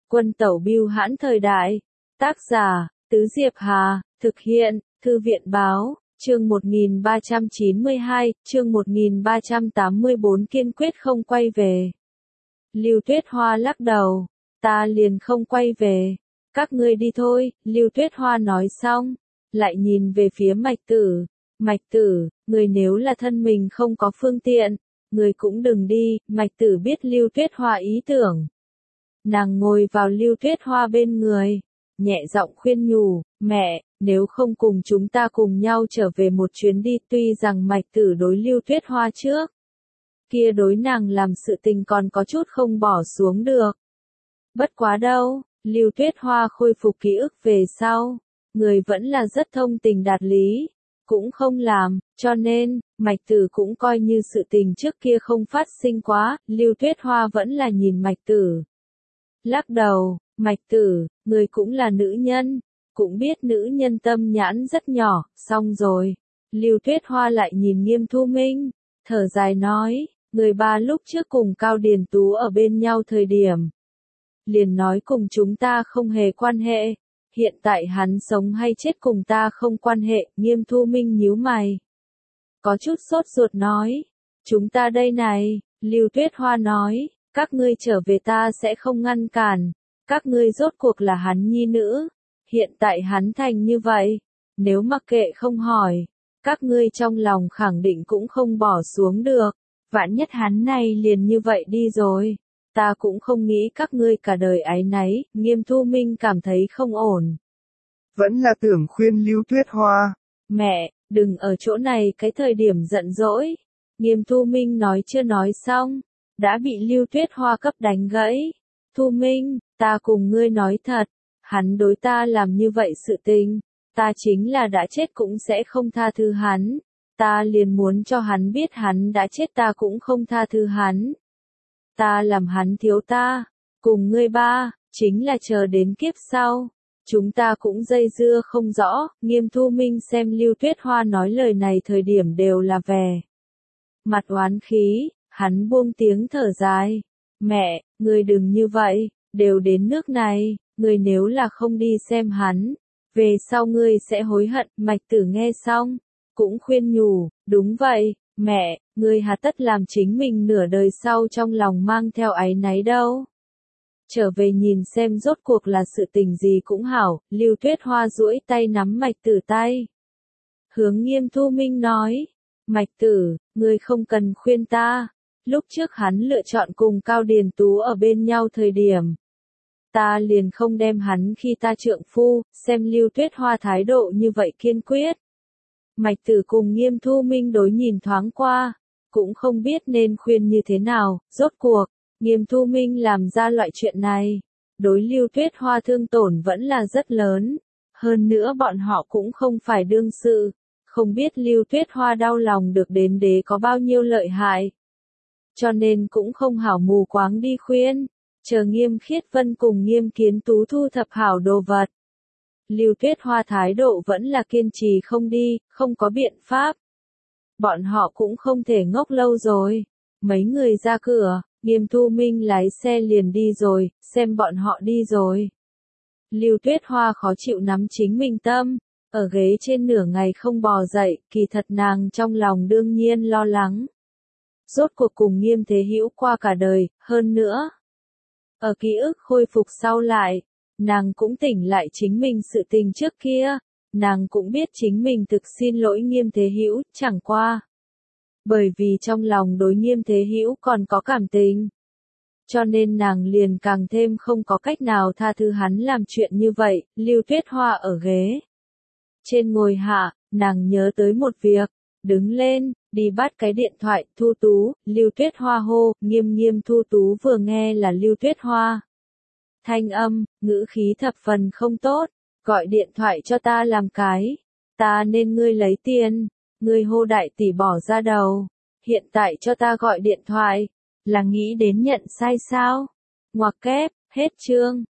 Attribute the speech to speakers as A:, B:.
A: Quân tẩu bưu hãn thời đại. Tác giả, Tứ Diệp Hà, thực hiện, Thư viện báo, chương 1392, chương 1384 kiên quyết không quay về. Lưu Tuyết Hoa lắc đầu, ta liền không quay về. Các ngươi đi thôi, Lưu Tuyết Hoa nói xong, lại nhìn về phía Mạch Tử. Mạch Tử, người nếu là thân mình không có phương tiện, người cũng đừng đi. Mạch Tử biết Lưu Tuyết Hoa ý tưởng. Nàng ngồi vào Lưu Tuyết Hoa bên người, nhẹ giọng khuyên nhủ, mẹ, nếu không cùng chúng ta cùng nhau trở về một chuyến đi. Tuy rằng Mạch Tử đối Lưu Tuyết Hoa trước kia đối nàng làm sự tình còn có chút không bỏ xuống được. Bất quá đâu, Lưu Tuyết Hoa khôi phục ký ức về sau, người vẫn là rất thông tình đạt lý, cũng không làm, cho nên, Mạch Tử cũng coi như sự tình trước kia không phát sinh quá. Lưu Tuyết Hoa vẫn là nhìn Mạch Tử, lắc đầu, Mạch Tử, người cũng là nữ nhân, cũng biết nữ nhân tâm nhãn rất nhỏ. Xong rồi, Lưu Tuyết Hoa lại nhìn Nghiêm Thu Minh, thở dài nói, người ba lúc trước cùng Cao Điền Tú ở bên nhau thời điểm, liền nói cùng chúng ta không hề quan hệ, hiện tại hắn sống hay chết cùng ta không quan hệ. Nghiêm Thu Minh nhíu mày, có chút sốt ruột nói, chúng ta đây này. Lưu Tuyết Hoa nói, các ngươi trở về ta sẽ không ngăn cản, các ngươi rốt cuộc là hắn nhi nữ, hiện tại hắn thành như vậy, nếu mặc kệ không hỏi, các ngươi trong lòng khẳng định cũng không bỏ xuống được, vạn nhất hắn này liền như vậy đi rồi, ta cũng không nghĩ các ngươi cả đời áy náy. Nghiêm Thu Minh cảm thấy không ổn,
B: vẫn là tưởng khuyên Lưu Tuyết Hoa,
A: mẹ, đừng ở chỗ này cái thời điểm giận dỗi. Nghiêm Thu Minh nói chưa nói xong, đã bị Lưu Tuyết Hoa cấp đánh gãy. Thu Minh, ta cùng ngươi nói thật, hắn đối ta làm như vậy sự tình, ta chính là đã chết cũng sẽ không tha thứ hắn, ta liền muốn cho hắn biết hắn đã chết ta cũng không tha thứ hắn. Ta làm hắn thiếu ta, cùng ngươi ba, chính là chờ đến kiếp sau, chúng ta cũng dây dưa không rõ. Nghiêm Thu Minh xem Lưu Tuyết Hoa nói lời này thời điểm đều là vẻ mặt oán khí, hắn buông tiếng thở dài, mẹ, ngươi đừng như vậy, đều đến nước này, ngươi nếu là không đi xem hắn, về sau ngươi sẽ hối hận. Mạch Tử nghe xong, cũng khuyên nhủ, đúng vậy, mẹ, ngươi hà tất làm chính mình nửa đời sau trong lòng mang theo áy náy đâu. Trở về nhìn xem rốt cuộc là sự tình gì cũng hảo. Lưu Tuyết Hoa duỗi tay nắm Mạch Tử tay, hướng Nghiêm Thu Minh nói, Mạch Tử, ngươi không cần khuyên ta, lúc trước hắn lựa chọn cùng Cao Điền Tú ở bên nhau thời điểm, ta liền không đem hắn khi ta trượng phu. Xem Lưu Tuyết Hoa thái độ như vậy kiên quyết, Mạch Tử cùng Nghiêm Thu Minh đối nhìn thoáng qua, cũng không biết nên khuyên như thế nào. Rốt cuộc, Nghiêm Thu Minh làm ra loại chuyện này, đối Lưu Tuyết Hoa thương tổn vẫn là rất lớn, hơn nữa bọn họ cũng không phải đương sự, không biết Lưu Tuyết Hoa đau lòng được đến đế có bao nhiêu lợi hại, cho nên cũng không hảo mù quáng đi khuyên, chờ Nghiêm Khiết Vân cùng Nghiêm Kiến Tú thu thập hảo đồ vật. Lưu Tuyết Hoa thái độ vẫn là kiên trì không đi, không có biện pháp. Bọn họ cũng không thể ngốc lâu rồi. Mấy người ra cửa, Nghiêm Thu Minh lái xe liền đi rồi, xem bọn họ đi rồi. Lưu Tuyết Hoa khó chịu nắm chính mình tâm, ở ghế trên nửa ngày không bò dậy, kỳ thật nàng trong lòng đương nhiên lo lắng. Rốt cuộc cùng Nghiêm Thế Hữu qua cả đời, hơn nữa, ở ký ức khôi phục sau lại, nàng cũng tỉnh lại chính mình sự tình trước kia, nàng cũng biết chính mình thực xin lỗi Nghiêm Thế Hữu, chẳng qua. Bởi vì trong lòng đối Nghiêm Thế Hữu còn có cảm tình, cho nên nàng liền càng thêm không có cách nào tha thứ hắn làm chuyện như vậy. Lưu Tuyết Hoa ở ghế trên ngồi hạ, nàng nhớ tới một việc, đứng lên, đi bắt cái điện thoại. Thu Tú. Lưu Tuyết Hoa hô. Nghiêm Thu Tú vừa nghe là Lưu Tuyết Hoa thanh âm, ngữ khí thập phần không tốt, gọi điện thoại cho ta làm cái, ta nên ngươi lấy tiền, ngươi hô đại tỷ bỏ ra đầu, hiện tại cho ta gọi điện thoại, là nghĩ đến nhận sai sao? Ngoặc kép, hết chương.